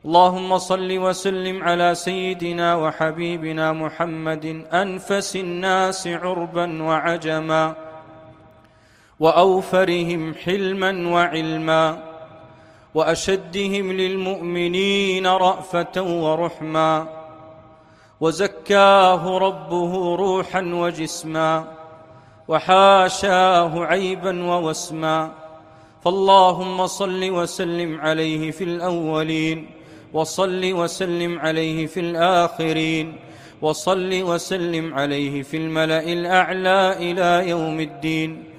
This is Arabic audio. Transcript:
اللهم صل وسلم على سيدنا وحبيبنا محمد أنفس الناس عربا وعجما وأوفرهم حلما وعلما وأشدهم للمؤمنين رأفة ورحما، وزكاه ربه روحا وجسما وحاشاه عيبا ووسما. فاللهم صل وسلم عليه في الأولين، وصل وسلم عليه في الآخرين، وصل وسلم عليه في الملأ الأعلى إلى يوم الدين.